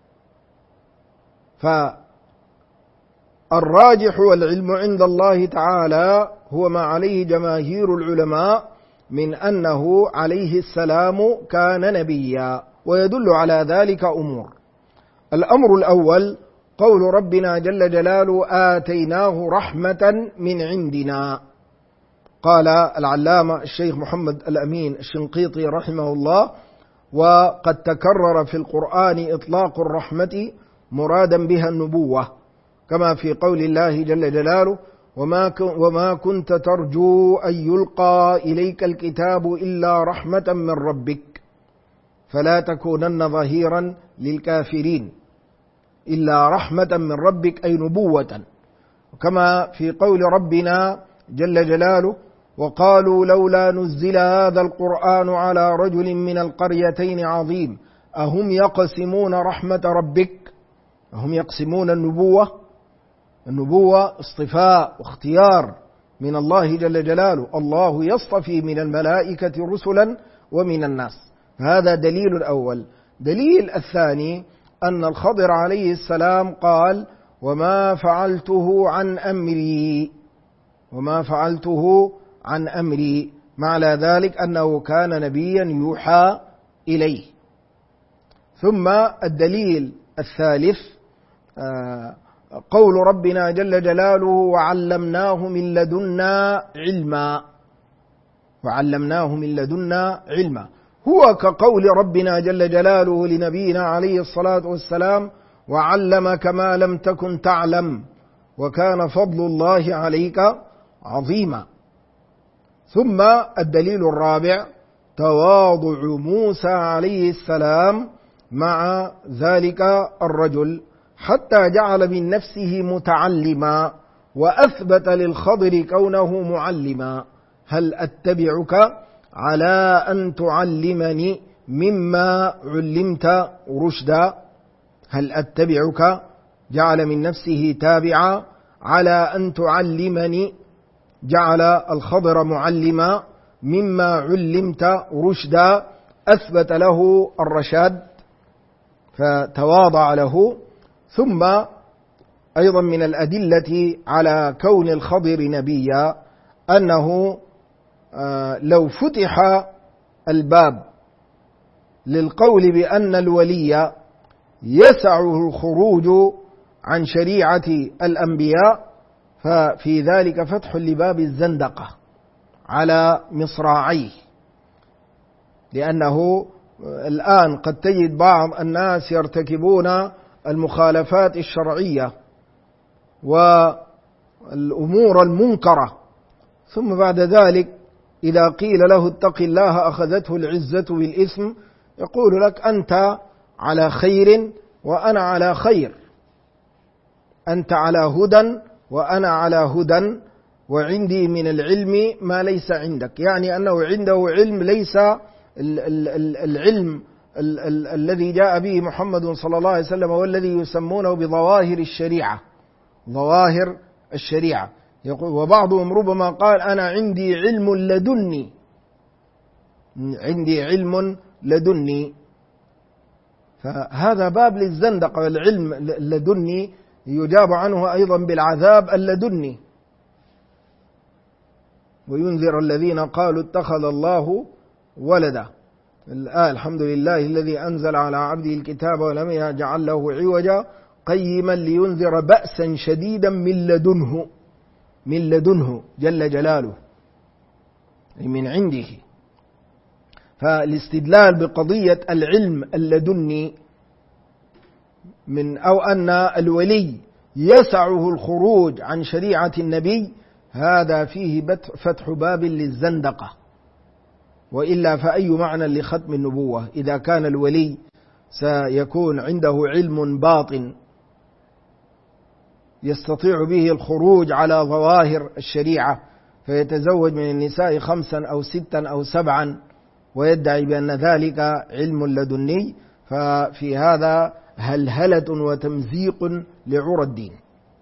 فالراجح والعلم عند الله تعالى هو ما عليه جماهير العلماء من أنه عليه السلام كان نبيا، ويدل على ذلك أمور. الأمر الأول قول ربنا جل جلاله: آتيناه رحمة من عندنا. قال العلامة الشيخ محمد الأمين الشنقيطي رحمه الله: وقد تكرر في القرآن إطلاق الرحمة مرادا بها النبوة، كما في قول الله جل جلاله: وما كنت ترجو أن يلقى إليك الكتاب إلا رحمة من ربك فلا تكونن ظهيرا للكافرين، إلا رحمة من ربك أي نبوة. وكما في قول ربنا جل جلاله: وقالوا لولا نزل هذا القرآن على رجل من القريتين عظيم أهم يقسمون رحمة ربك. أهم يقسمون النبوة. النبوة اصطفاء واختيار من الله جل جلاله، الله يصطفي من الملائكة رسلا ومن الناس. هذا دليل الأول. دليل الثاني أن الخضر عليه السلام قال: وما فعلته عن أمري، وما فعلته عن أمري، معنى ذلك أنه كان نبيا يوحى إليه. ثم الدليل الثالث قول ربنا جل جلاله: وعلمناه من لدنا علما. وعلمناه من لدنا علما، هو كقول ربنا جل جلاله لنبينا عليه الصلاة والسلام: وعلمك ما لم تكن تعلم وكان فضل الله عليك عظيما. ثم الدليل الرابع تواضع موسى عليه السلام مع ذلك الرجل حتى جعل من نفسه متعلما، وأثبت للخضر كونه معلما. هل أتبعك على أن تعلمني مما علمت رشدا؟ هل أتبعك جعل من نفسه تابعا على أن تعلمني، جعل الخضر معلما مما علمت رشدا، أثبت له الرشاد. فتواضع له. ثم أيضا من الأدلة على كون الخضر نبيا أنه لو فتح الباب للقول بأن الولي يسعه الخروج عن شريعة الأنبياء، ففي ذلك فتح لباب الزندقة على مصراعيه، لأنه الآن قد تجد بعض الناس يرتكبون المخالفات الشرعية والأمور المنكرة، ثم بعد ذلك إذا قيل له اتق الله أخذته العزة بالإثم، يقول لك أنت على خير وأنا على خير، أنت على هدى وأنا على هدى، وعندي من العلم ما ليس عندك، يعني أنه عنده علم ليس العلم الذي جاء به محمد صلى الله عليه وسلم، والذي يسمونه بظواهر الشريعة، ظواهر الشريعة. وبعضهم ربما قال أنا عندي علم لدني، عندي علم لدني، فهذا باب للزندقة. العلم اللدني يجاب عنه أيضا بالعذاب اللدني، وينذر الذين قالوا اتخذ الله ولدا. الآية الحمد لله الذي أنزل على عبده الكتاب ولم يجعل له عوجا قيما لينذر بأسا شديدا من لدنه جل جلاله، أي من عنده. فالاستدلال بقضية العلم اللدني أو أن الولي يسعه الخروج عن شريعة النبي، هذا فيه فتح باب للزندقة، وإلا فأي معنى لختم النبوة إذا كان الولي سيكون عنده علم باطن يستطيع به الخروج على ظواهر الشريعة، فيتزوج من النساء 5 أو 6 أو 7 ويدعي بأن ذلك علم لدني، ففي هذا هلهلة وتمزيق لعرى الدين.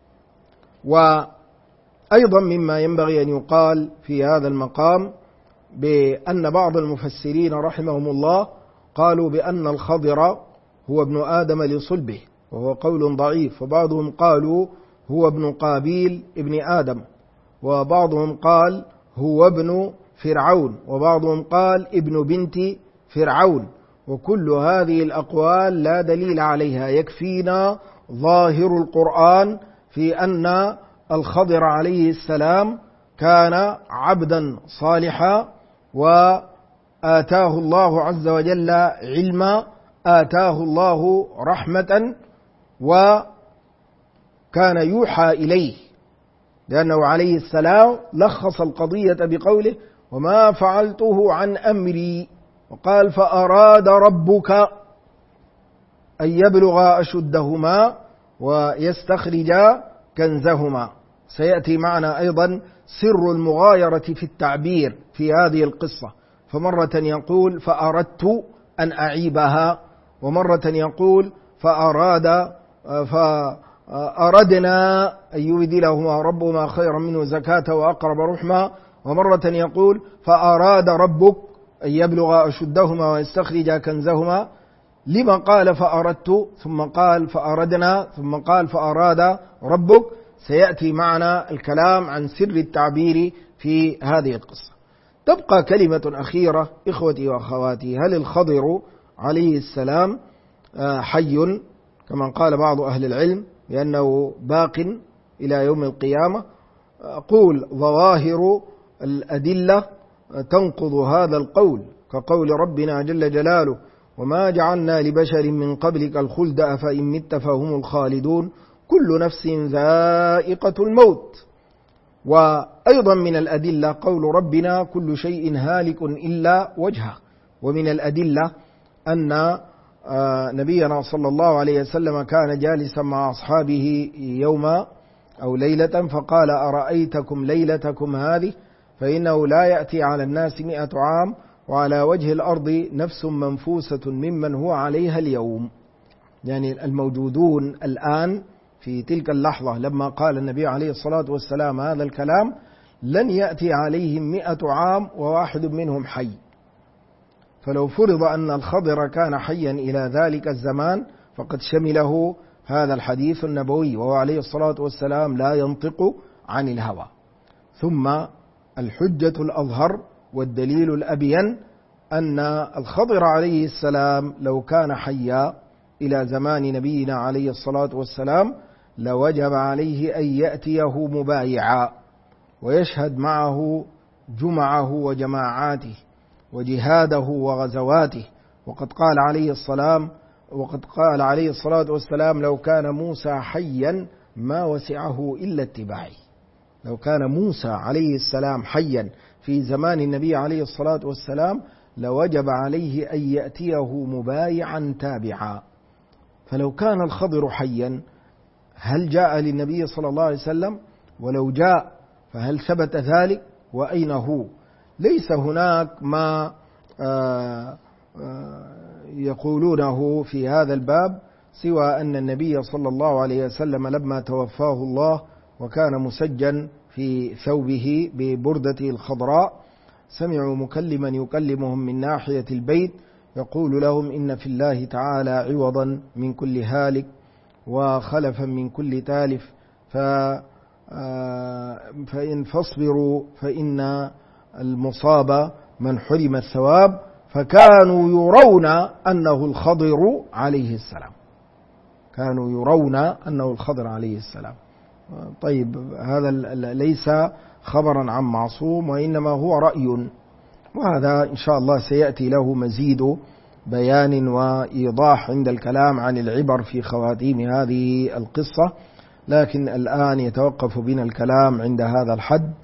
وأيضا مما ينبغي أن يقال في هذا المقام بأن بعض المفسرين رحمهم الله قالوا بأن الخضر هو ابن آدم لصلبه، وهو قول ضعيف، وبعضهم قالوا هو ابن قابيل ابن آدم، وبعضهم قال هو ابن فرعون، وبعضهم قال ابن بنت فرعون. وكل هذه الأقوال لا دليل عليها، يكفينا ظاهر القرآن في أن الخضر عليه السلام كان عبدا صالحا، وآتاه الله عز وجل علما، آتاه الله رحمة، وكان يوحى إليه، لأنه عليه السلام لخص القضية بقوله وما فعلته عن أمري، وقال فأراد ربك أن يبلغ أشدهما ويستخرج كنزهما. سيأتي معنا أيضا سر المغايرة في التعبير في هذه القصة، فمرة يقول فأردت أن أعيبها، ومرة يقول فأردنا أن يبدلهما ربهما خيرا منه زكاة وأقرب رحما، ومرة يقول فأراد ربك أن يبلغ أشدهما ويستخرج كنزهما. لما قال فأردت ثم قال فأردنا ثم قال فأراد ربك؟ سيأتي معنا الكلام عن سر التعبير في هذه القصة. تبقى كلمة أخيرة إخوتي وأخواتي، هل الخضر عليه السلام حي كما قال بعض أهل العلم لأنه باق إلى يوم القيامة؟ أقول ظواهر الأدلة تنقض هذا القول، كقول ربنا جل جلاله وما جعلنا لبشر من قبلك الخلد أفإن مت فهم الخالدون كل نفس ذائقة الموت. وأيضا من الأدلة قول ربنا كل شيء هالك إلا وجهه. ومن الأدلة أن نبينا صلى الله عليه وسلم كان جالسا مع أصحابه يوما أو ليلة فقال أرأيتكم ليلتكم هذه فإنه لا يأتي على الناس 100 عام وعلى وجه الأرض نفس منفوسة ممن هو عليها اليوم. يعني الموجودون الآن في تلك اللحظة لما قال النبي عليه الصلاة والسلام هذا الكلام لن يأتي عليهم 100 عام وواحد منهم حي. فلو فرض أن الخضر كان حيا إلى ذلك الزمان فقد شمله هذا الحديث النبوي، وهو عليه الصلاة والسلام لا ينطق عن الهوى. ثم الحجة الأظهر والدليل الأبين أن الخضر عليه السلام لو كان حيا إلى زمان نبينا عليه الصلاة والسلام لوجب عليه أن يأتيه مبايعا ويشهد معه جمعه وجماعاته وجهاده وغزواته. وقد قال عليه الصلاة والسلام لو كان موسى حيا ما وسعه إلا اتباعي. لو كان موسى عليه السلام حيا في زمان النبي عليه الصلاة والسلام لوجب عليه أن يأتيه مبايعا تابعا. فلو كان الخضر حيا هل جاء للنبي صلى الله عليه وسلم؟ ولو جاء فهل ثبت ذلك؟ وأين هو؟ ليس هناك ما يقولونه في هذا الباب سوى أن النبي صلى الله عليه وسلم لما توفاه الله وكان مسجن في ثوبه ببردته الخضراء سمعوا مكلما يكلمهم من ناحية البيت يقول لهم إن في الله تعالى عوضا من كل هالك وخلفا من كل تالف فإن فاصبروا فإن المصاب من حرم الثواب. فكانوا يرون أنه الخضر عليه السلام، كانوا يرون أنه الخضر عليه السلام. طيب هذا ليس خبرا عن معصوم وإنما هو رأي، وهذا إن شاء الله سيأتي له مزيد بيان وإيضاح عند الكلام عن العبر في خواتيم هذه القصة. لكن الآن يتوقف بنا الكلام عند هذا الحد،